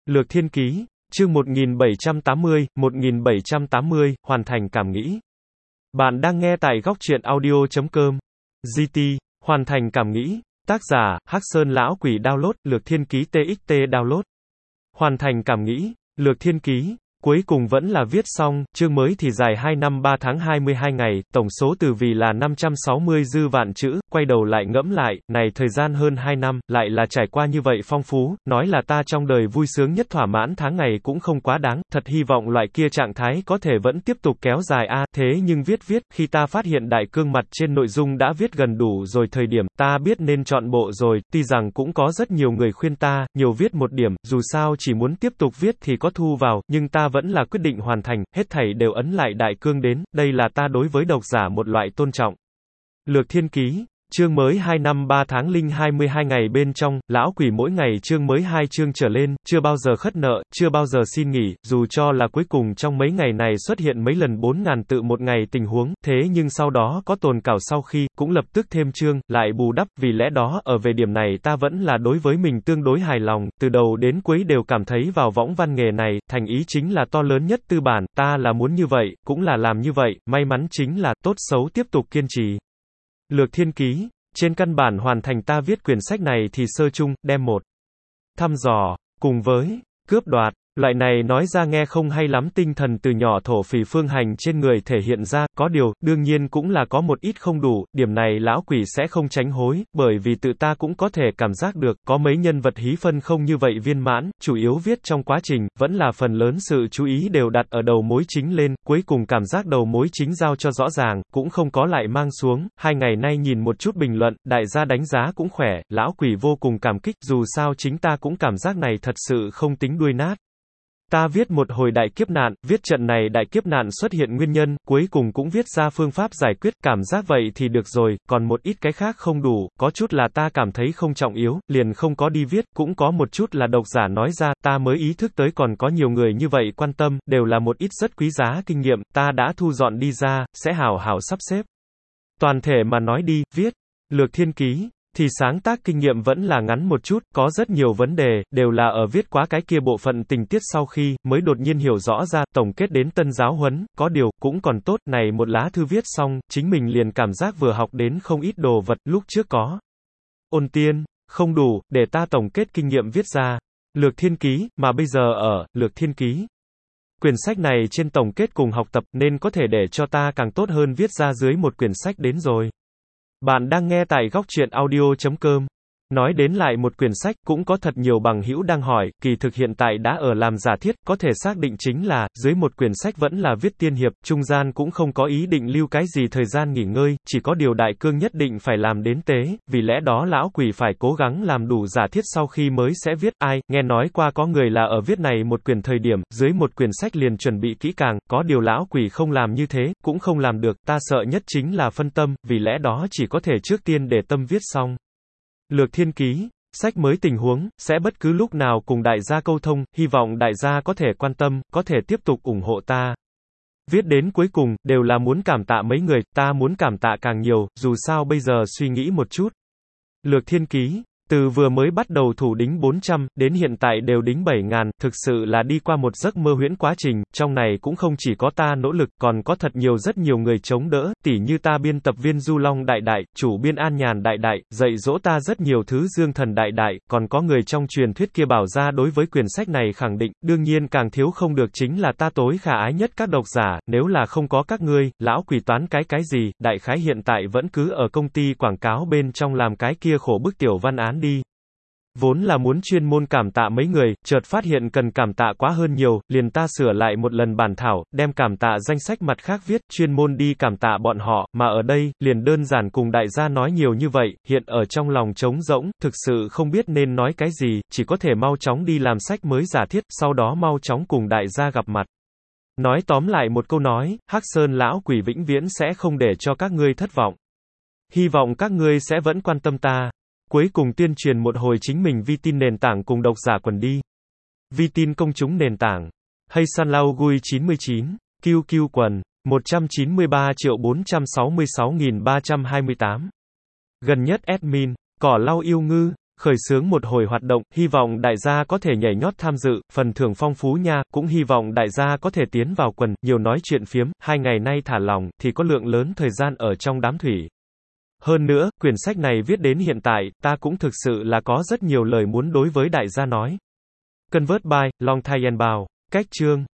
Lược Thiên Ký, chương 1780, hoàn thành cảm nghĩ. Bạn đang nghe tại góc truyện audio.com. GT, hoàn thành cảm nghĩ. Tác giả, Hắc Sơn Lão Quỷ download, Lược Thiên Ký TXT download. Hoàn thành cảm nghĩ. Lược Thiên Ký, cuối cùng vẫn là viết xong, chương mới thì dài 2 năm 3 tháng 22 ngày, tổng số từ vì là 560 dư vạn chữ, quay đầu lại ngẫm lại, này thời gian hơn 2 năm, lại là trải qua như vậy phong phú, nói là ta trong đời vui sướng nhất thỏa mãn tháng ngày cũng không quá đáng, thật hy vọng loại kia trạng thái có thể vẫn tiếp tục kéo dài thế nhưng viết, khi ta phát hiện đại cương mặt trên nội dung đã viết gần đủ rồi thời điểm, ta biết nên chọn bộ rồi, tuy rằng cũng có rất nhiều người khuyên ta, nhiều viết một điểm, dù sao chỉ muốn tiếp tục viết thì có thu vào, nhưng ta vẫn là quyết định hoàn thành, hết thảy đều ấn lại đại cương đến, đây là ta đối với độc giả một loại tôn trọng. Lược Thiên Ký, chương mới 2 năm 3 tháng linh 22 ngày bên trong, lão quỷ mỗi ngày chương mới 2 chương trở lên, chưa bao giờ khất nợ, chưa bao giờ xin nghỉ, dù cho là cuối cùng trong mấy ngày này xuất hiện mấy lần 4.000 tự một ngày tình huống, thế nhưng sau đó có tồn cảo sau khi, cũng lập tức thêm chương, lại bù đắp, vì lẽ đó, ở về điểm này ta vẫn là đối với mình tương đối hài lòng, từ đầu đến cuối đều cảm thấy vào võng văn nghề này, thành ý chính là to lớn nhất tư bản, ta là muốn như vậy, cũng là làm như vậy, may mắn chính là, tốt xấu tiếp tục kiên trì. Lược Thiên Ký, trên căn bản hoàn thành ta viết quyển sách này thì sơ chung, đem một thăm dò, cùng với cướp đoạt, loại này nói ra nghe không hay lắm tinh thần từ nhỏ thổ phỉ phương hành trên người thể hiện ra, có điều, đương nhiên cũng là có một ít không đủ, điểm này lão quỷ sẽ không tránh hối, bởi vì tự ta cũng có thể cảm giác được, có mấy nhân vật hí phân không như vậy viên mãn, chủ yếu viết trong quá trình, vẫn là phần lớn sự chú ý đều đặt ở đầu mối chính lên, cuối cùng cảm giác đầu mối chính giao cho rõ ràng, cũng không có lại mang xuống, 2 ngày nay nhìn một chút bình luận, đại gia đánh giá cũng khỏe, lão quỷ vô cùng cảm kích, dù sao chính ta cũng cảm giác này thật sự không tính đuôi nát. Ta viết một hồi đại kiếp nạn, viết trận này đại kiếp nạn xuất hiện nguyên nhân, cuối cùng cũng viết ra phương pháp giải quyết, cảm giác vậy thì được rồi, còn một ít cái khác không đủ, có chút là ta cảm thấy không trọng yếu, liền không có đi viết, cũng có một chút là độc giả nói ra, ta mới ý thức tới còn có nhiều người như vậy quan tâm, đều là một ít rất quý giá kinh nghiệm, ta đã thu dọn đi ra, sẽ hảo hảo sắp xếp. Toàn thể mà nói đi, viết, Lược Thiên Ký, thì sáng tác kinh nghiệm vẫn là ngắn một chút, có rất nhiều vấn đề, đều là ở viết quá cái kia bộ phận tình tiết sau khi, mới đột nhiên hiểu rõ ra, tổng kết đến tân giáo huấn, có điều, cũng còn tốt, này một lá thư viết xong, chính mình liền cảm giác vừa học đến không ít đồ vật, lúc trước có ôn tiên, không đủ, để ta tổng kết kinh nghiệm viết ra, Lược Thiên Ký, mà bây giờ ở, Lược Thiên Ký. Quyển sách này trên tổng kết cùng học tập, nên có thể để cho ta càng tốt hơn viết ra dưới một quyển sách đến rồi. Bạn đang nghe tại góc truyện audio.com. Nói đến lại một quyển sách, cũng có thật nhiều bằng hữu đang hỏi, kỳ thực hiện tại đã ở làm giả thiết, có thể xác định chính là, dưới một quyển sách vẫn là viết tiên hiệp, trung gian cũng không có ý định lưu cái gì thời gian nghỉ ngơi, chỉ có điều đại cương nhất định phải làm đến tế, vì lẽ đó lão quỷ phải cố gắng làm đủ giả thiết sau khi mới sẽ viết, nghe nói qua có người là ở viết này một quyển thời điểm, dưới một quyển sách liền chuẩn bị kỹ càng, có điều lão quỷ không làm như thế, cũng không làm được, ta sợ nhất chính là phân tâm, vì lẽ đó chỉ có thể trước tiên để tâm viết xong. Lược Thiên Ký, sách mới tình huống, sẽ bất cứ lúc nào cùng đại gia câu thông, hy vọng đại gia có thể quan tâm, có thể tiếp tục ủng hộ ta. Viết đến cuối cùng, đều là muốn cảm tạ mấy người, ta muốn cảm tạ càng nhiều, dù sao bây giờ suy nghĩ một chút. Lược Thiên Ký, từ vừa mới bắt đầu thủ đính 400, đến hiện tại đều đính 7.000, thực sự là đi qua một giấc mơ huyễn quá trình, trong này cũng không chỉ có ta nỗ lực, còn có thật nhiều rất nhiều người chống đỡ, tỉ như ta biên tập viên Du Long đại đại, chủ biên An Nhàn đại đại, dạy dỗ ta rất nhiều thứ Dương Thần đại đại, còn có người trong truyền thuyết kia bảo ra đối với quyển sách này khẳng định, đương nhiên càng thiếu không được chính là ta tối khả ái nhất các độc giả, nếu là không có các ngươi, lão quỷ toán cái gì, đại khái hiện tại vẫn cứ ở công ty quảng cáo bên trong làm cái kia khổ bức tiểu văn án đi. Vốn là muốn chuyên môn cảm tạ mấy người, chợt phát hiện cần cảm tạ quá hơn nhiều, liền ta sửa lại một lần bản thảo, đem cảm tạ danh sách mặt khác viết, chuyên môn đi cảm tạ bọn họ, mà ở đây, liền đơn giản cùng đại gia nói nhiều như vậy, hiện ở trong lòng trống rỗng, thực sự không biết nên nói cái gì, chỉ có thể mau chóng đi làm sách mới giả thiết, sau đó mau chóng cùng đại gia gặp mặt. Nói tóm lại một câu nói, Hắc Sơn Lão Quỷ vĩnh viễn sẽ không để cho các ngươi thất vọng. Hy vọng các ngươi sẽ vẫn quan tâm ta. Cuối cùng tuyên truyền một hồi chính mình vi tin nền tảng cùng độc giả quần đi. Vi tin công chúng nền tảng. Hay San Lao Gui 99. QQ quần. 193.466.328. Gần nhất admin. Cỏ lau yêu ngư. Khởi xướng một hồi hoạt động, hy vọng đại gia có thể nhảy nhót tham dự, phần thưởng phong phú nha, cũng hy vọng đại gia có thể tiến vào quần, nhiều nói chuyện phiếm, 2 ngày nay thả lỏng, thì có lượng lớn thời gian ở trong đám thủy. Hơn nữa, quyển sách này viết đến hiện tại, ta cũng thực sự là có rất nhiều lời muốn đối với đại gia nói. Convert by, Long Thai Bao. Cách chương.